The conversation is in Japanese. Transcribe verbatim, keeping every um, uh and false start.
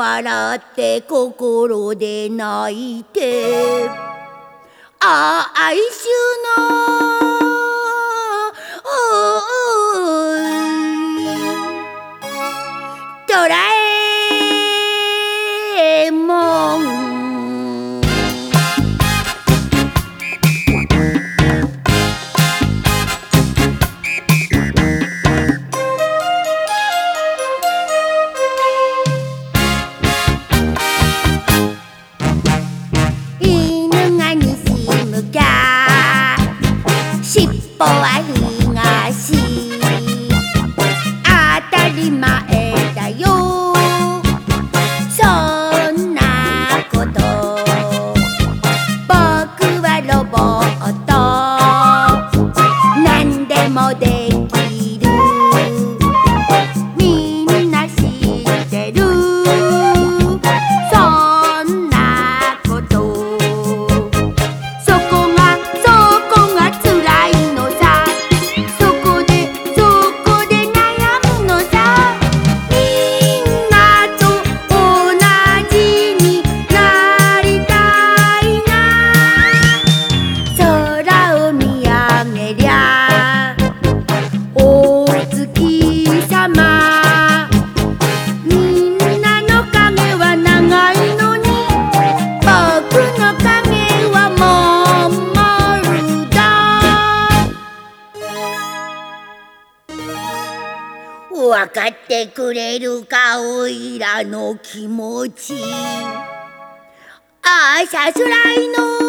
笑って心で泣いてあ哀愁のドラえもん犬が西向きゃ尻尾は東当たり前だよそんなこと僕はロボット何でもできるみんな知ってるそんなことそこがそこが辛いのさそこでそこで悩むのさみんなと同じになりたいな空を見上げりゃお月さまみんなの影は長いのに僕の影はまん丸だわかってくれるかおいらの気持ちああさすらいの